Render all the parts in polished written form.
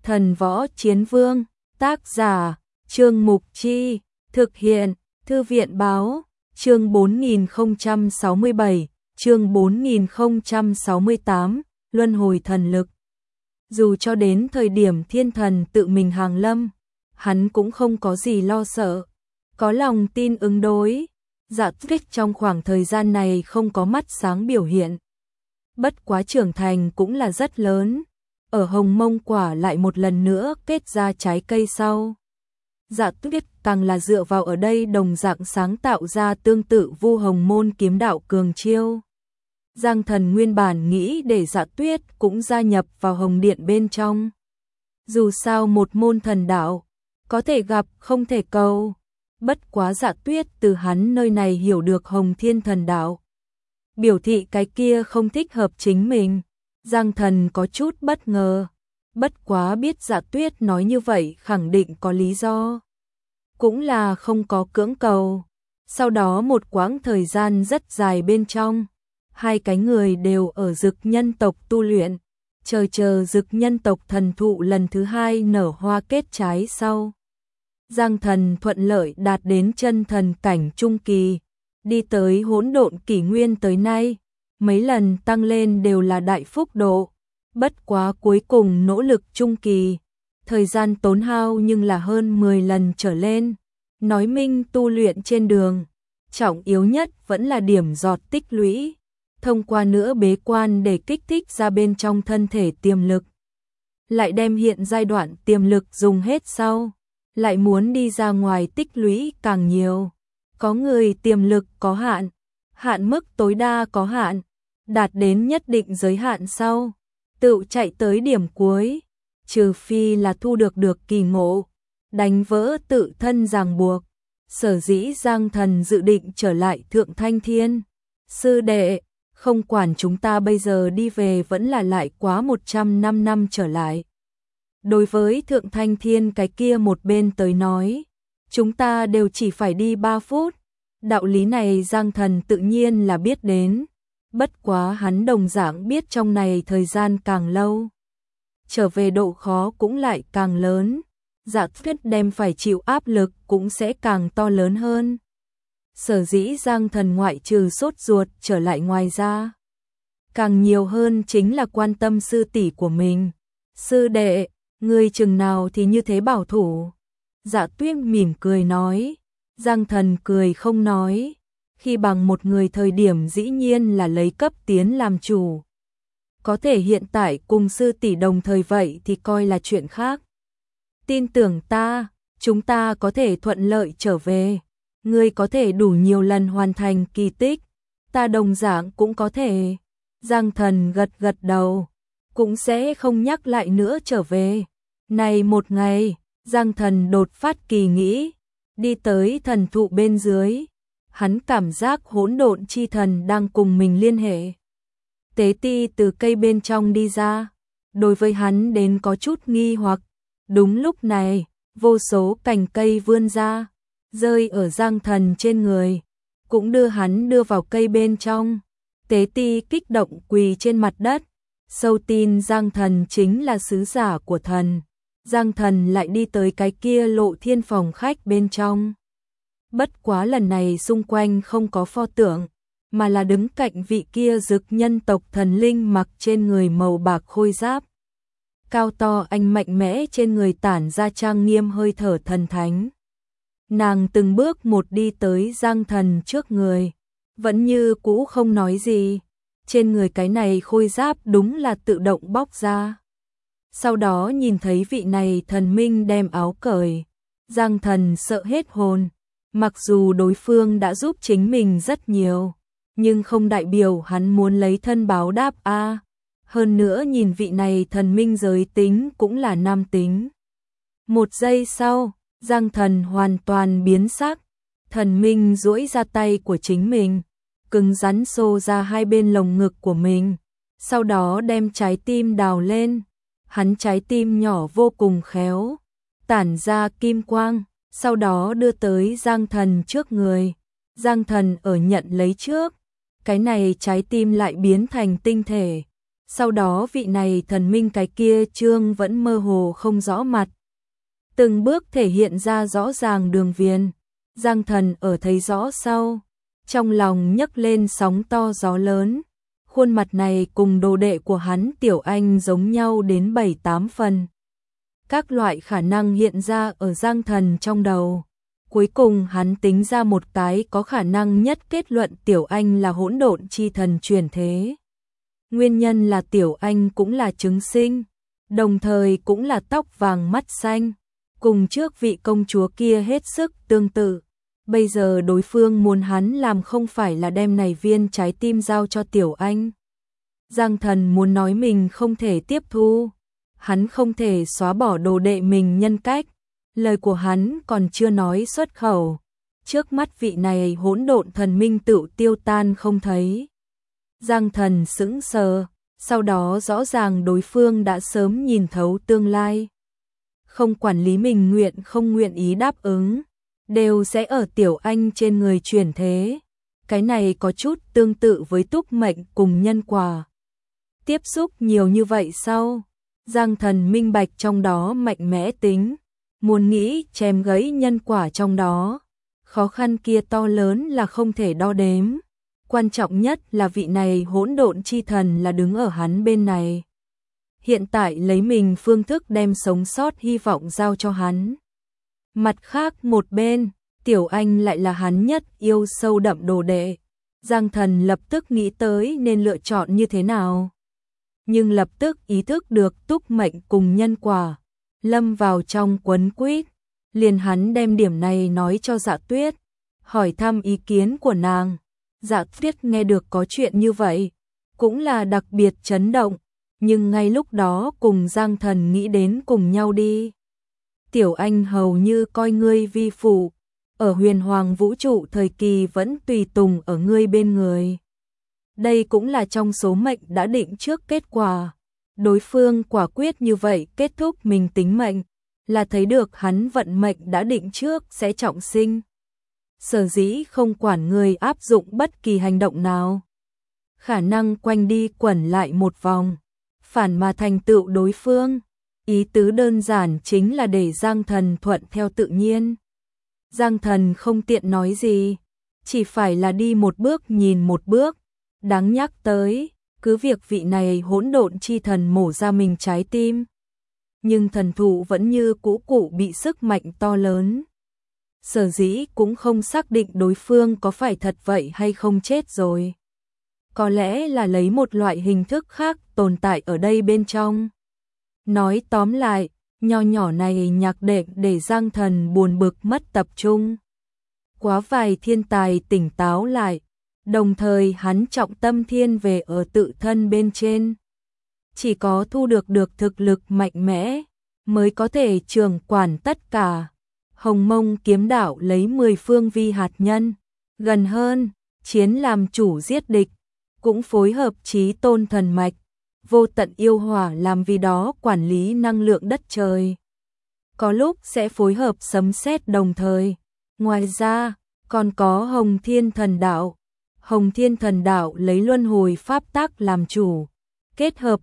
Thần Võ Chiến Vương, tác giả, Trương Mục Chi, thực hiện, Thư viện Báo, chương 4067, chương 4068, Luân hồi thần lực. Dù cho đến thời điểm thiên thần tự mình hàng lâm, hắn cũng không có gì lo sợ, có lòng tin ứng đối. Dạ Tuyết trong khoảng thời gian này không có mắt sáng biểu hiện. Bất quá trưởng thành cũng là rất lớn. Ở Hồng Mông quả lại một lần nữa kết ra trái cây sau. Dạ Tuyết càng là dựa vào ở đây đồng dạng sáng tạo ra tương tự Vu Hồng Môn kiếm đạo cường chiêu. Giang Thần nguyên bản nghĩ để Dạ Tuyết cũng gia nhập vào Hồng Điện bên trong. Dù sao một môn thần đạo, có thể gặp không thể cầu. Bất quá Dạ Tuyết từ hắn nơi này hiểu được Hồng Thiên thần đạo. Biểu thị cái kia không thích hợp chính mình. Giang Thần có chút bất ngờ. Bất quá biết Dạ Tuyết nói như vậy khẳng định có lý do. Cũng là không có cưỡng cầu. Sau đó một quãng thời gian rất dài bên trong, hai cái người đều ở Dực nhân tộc tu luyện, chờ Dực nhân tộc thần thụ lần thứ hai nở hoa kết trái sau. Giang Thần thuận lợi đạt đến chân thần cảnh trung kỳ, đi tới hỗn độn kỷ nguyên tới nay, mấy lần tăng lên đều là đại phúc độ, bất quá cuối cùng nỗ lực trung kỳ, thời gian tốn hao nhưng là hơn 10 lần trở lên, nói minh tu luyện trên đường, trọng yếu nhất vẫn là điểm giọt tích lũy, thông qua nữa bế quan để kích thích ra bên trong thân thể tiềm lực. Lại đem hiện giai đoạn tiềm lực dùng hết sau, lại muốn đi ra ngoài tích lũy càng nhiều. Có người tiềm lực có hạn, hạn mức tối đa có hạn, đạt đến nhất định giới hạn sau, tự chạy tới điểm cuối, trừ phi là thu được kỳ ngộ, đánh vỡ tự thân ràng buộc. Sở dĩ Giang Thần dự định trở lại Thượng Thanh Thiên. Sư đệ, không quản chúng ta bây giờ đi về vẫn là lại quá 105 năm trở lại. Đối với Thượng Thanh Thiên cái kia một bên tới nói, chúng ta đều chỉ phải đi 3 phút. Đạo lý này Giang Thần tự nhiên là biết đến. Bất quá hắn đồng dạng biết trong này thời gian càng lâu, trở về độ khó cũng lại càng lớn. Dạ Tuyết đem phải chịu áp lực cũng sẽ càng to lớn hơn. Sở dĩ Giang Thần ngoại trừ sốt ruột trở lại ngoài ra, càng nhiều hơn chính là quan tâm sư tỷ của mình. Sư đệ, ngươi chừng nào thì như thế bảo thủ? Dạ Tuyết mỉm cười nói. Giang Thần cười không nói. Khi bằng một người thời điểm dĩ nhiên là lấy cấp tiến làm chủ. Có thể hiện tại cùng sư tỷ đồng thời vậy thì coi là chuyện khác. Tin tưởng ta, chúng ta có thể thuận lợi trở về. Ngươi có thể đủ nhiều lần hoàn thành kỳ tích, ta đồng dạng cũng có thể. Giang Thần gật gật đầu, cũng sẽ không nhắc lại nữa trở về. Này một ngày, Giang Thần đột phát kỳ nghĩ, đi tới thần thụ bên dưới, hắn cảm giác hỗn độn chi thần đang cùng mình liên hệ. Tế ti từ cây bên trong đi ra, đối với hắn đến có chút nghi hoặc. Đúng lúc này, vô số cành cây vươn ra, rơi ở Giang Thần trên người, cũng đưa hắn đưa vào cây bên trong. Tế ti kích động quỳ trên mặt đất, sâu tin Giang Thần chính là sứ giả của thần. Giang Thần lại đi tới cái kia Lộ Thiên phòng khách bên trong. Bất quá lần này xung quanh không có pho tượng, mà là đứng cạnh vị kia Dực nhân tộc thần linh mặc trên người màu bạc khôi giáp. Cao to anh mạnh mẽ trên người tản ra trang nghiêm hơi thở thần thánh. Nàng từng bước một đi tới Giang Thần trước người, vẫn như cũ không nói gì. Trên người cái này khôi giáp đúng là tự động bóc ra. Sau đó nhìn thấy vị này thần minh đem áo cởi, Giang Thần sợ hết hồn. Mặc dù đối phương đã giúp chính mình rất nhiều, nhưng không đại biểu hắn muốn lấy thân báo đáp a. Hơn nữa nhìn vị này thần minh giới tính cũng là nam tính. Một giây sau, Giang Thần hoàn toàn biến sắc. Thần minh duỗi ra tay của chính mình, cứng rắn xô ra hai bên lồng ngực của mình, sau đó đem trái tim đào lên. Hắn trái tim nhỏ vô cùng khéo, tản ra kim quang, sau đó đưa tới Giang Thần trước người. Giang Thần ở nhận lấy trước, cái này trái tim lại biến thành tinh thể. Sau đó vị này thần minh cái kia trương vẫn mơ hồ không rõ mặt. Từng bước thể hiện ra rõ ràng đường viền. Giang Thần ở thấy rõ sau, trong lòng nhấc lên sóng to gió lớn. Khuôn mặt này cùng đồ đệ của hắn Tiểu Anh giống nhau đến 7-8 phần. Các loại khả năng hiện ra ở Giang Thần trong đầu. Cuối cùng hắn tính ra một cái có khả năng nhất, kết luận Tiểu Anh là hỗn độn chi thần chuyển thế. Nguyên nhân là Tiểu Anh cũng là trứng sinh, đồng thời cũng là tóc vàng mắt xanh, cùng trước vị công chúa kia hết sức tương tự. Bây giờ đối phương muốn hắn làm không phải là đem này viên trái tim giao cho Tiểu Anh. Giang Thần muốn nói mình không thể tiếp thu, hắn không thể xóa bỏ đồ đệ mình nhân cách. Lời của hắn còn chưa nói xuất khẩu, trước mắt vị này hỗn độn thần minh tự tiêu tan không thấy. Giang Thần sững sờ, sau đó rõ ràng đối phương đã sớm nhìn thấu tương lai. Không quản lý mình nguyện không nguyện ý đáp ứng, đều sẽ ở Tiểu Anh trên người chuyển thế. Cái này có chút tương tự với túc mệnh cùng nhân quả. Tiếp xúc nhiều như vậy sau, Giang Thần minh bạch trong đó mạnh mẽ tính, muốn nghĩ chém gãy nhân quả trong đó. Khó khăn kia to lớn là không thể đo đếm. Quan trọng nhất là vị này hỗn độn chi thần là đứng ở hắn bên này. Hiện tại lấy mình phương thức đem sống sót hy vọng giao cho hắn. Mặt khác một bên, Tiểu Anh lại là hắn nhất yêu sâu đậm đồ đệ. Giang Thần lập tức nghĩ tới nên lựa chọn như thế nào. Nhưng lập tức ý thức được túc mệnh cùng nhân quả, lâm vào trong quấn quýt. Liền hắn đem điểm này nói cho Dạ Tuyết, hỏi thăm ý kiến của nàng. Dạ Tuyết nghe được có chuyện như vậy, cũng là đặc biệt chấn động, nhưng ngay lúc đó cùng Giang Thần nghĩ đến cùng nhau đi. Tiểu Anh hầu như coi ngươi vi phụ, ở huyền hoàng vũ trụ thời kỳ vẫn tùy tùng ở ngươi bên người. Đây cũng là trong số mệnh đã định trước kết quả. Đối phương quả quyết như vậy kết thúc mình tính mệnh, là thấy được hắn vận mệnh đã định trước sẽ trọng sinh. Sở dĩ không quản người áp dụng bất kỳ hành động nào. Khả năng quanh đi quẩn lại một vòng, phản mà thành tựu đối phương. Ý tứ đơn giản chính là để Giang Thần thuận theo tự nhiên. Giang Thần không tiện nói gì, chỉ phải là đi một bước nhìn một bước. Đáng nhắc tới, cứ việc vị này hỗn độn chi thần mổ ra mình trái tim, nhưng thần thụ vẫn như cũ cụ bị sức mạnh to lớn. Sở dĩ cũng không xác định đối phương có phải thật vậy hay không chết rồi. Có lẽ là lấy một loại hình thức khác tồn tại ở đây bên trong. Nói tóm lại, nho nhỏ này nhạc đệm để Giang Thần buồn bực mất tập trung. Quá vài thiên tài tỉnh táo lại, đồng thời hắn trọng tâm thiên về ở tự thân bên trên. Chỉ có thu được thực lực mạnh mẽ, mới có thể trưởng quản tất cả. Hồng Mông kiếm đạo lấy 10 phương vi hạt nhân, gần hơn, chiến làm chủ giết địch, cũng phối hợp chí tôn thần mạch, vô tận yêu hỏa làm vì đó quản lý năng lượng đất trời. Có lúc sẽ phối hợp sấm sét đồng thời. Ngoài ra, còn có Hồng Thiên thần đạo. Hồng Thiên thần đạo lấy luân hồi pháp tắc làm chủ, kết hợp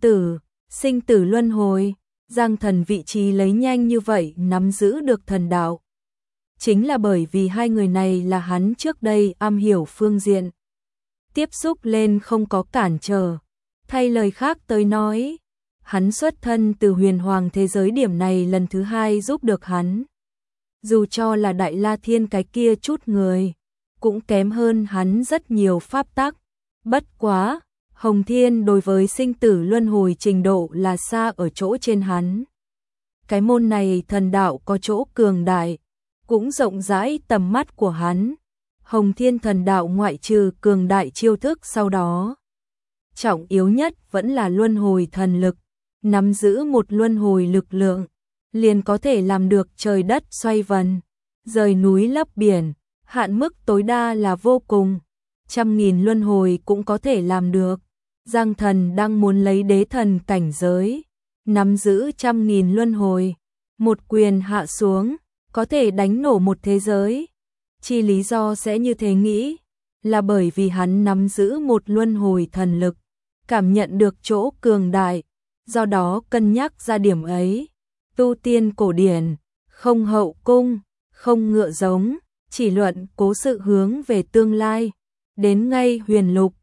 sinh tử luân hồi. Giang Thần vị trí lấy nhanh như vậy nắm giữ được thần đạo, chính là bởi vì hai người này là hắn trước đây am hiểu phương diện. Tiếp xúc lên không có cản trở. Thay lời khác tới nói, hắn xuất thân từ huyền hoàng thế giới, điểm này lần thứ hai giúp được hắn. Dù cho là Đại La Thiên cái kia chút người, cũng kém hơn hắn rất nhiều pháp tắc. Bất quá, Hồng Thiên đối với sinh tử luân hồi trình độ là xa ở chỗ trên hắn. Cái môn này thần đạo có chỗ cường đại, cũng rộng rãi tầm mắt của hắn. Hồng Thiên thần đạo ngoại trừ cường đại chiêu thức sau đó, trọng yếu nhất vẫn là luân hồi thần lực. Nắm giữ một luân hồi lực lượng, liền có thể làm được trời đất xoay vần, rời núi lấp biển, hạn mức tối đa là vô cùng. 100.000 luân hồi cũng có thể làm được. Giang Thần đang muốn lấy đế thần cảnh giới, nắm giữ 100.000 luân hồi, một quyền hạ xuống, có thể đánh nổ một thế giới. Chi lý do sẽ như thế nghĩ, là bởi vì hắn nắm giữ một luân hồi thần lực, cảm nhận được chỗ cường đại, do đó cân nhắc ra điểm ấy. Tu tiên cổ điển, không hậu cung, không ngựa giống, chỉ luận cố sự hướng về tương lai. Đến ngay huyền lục,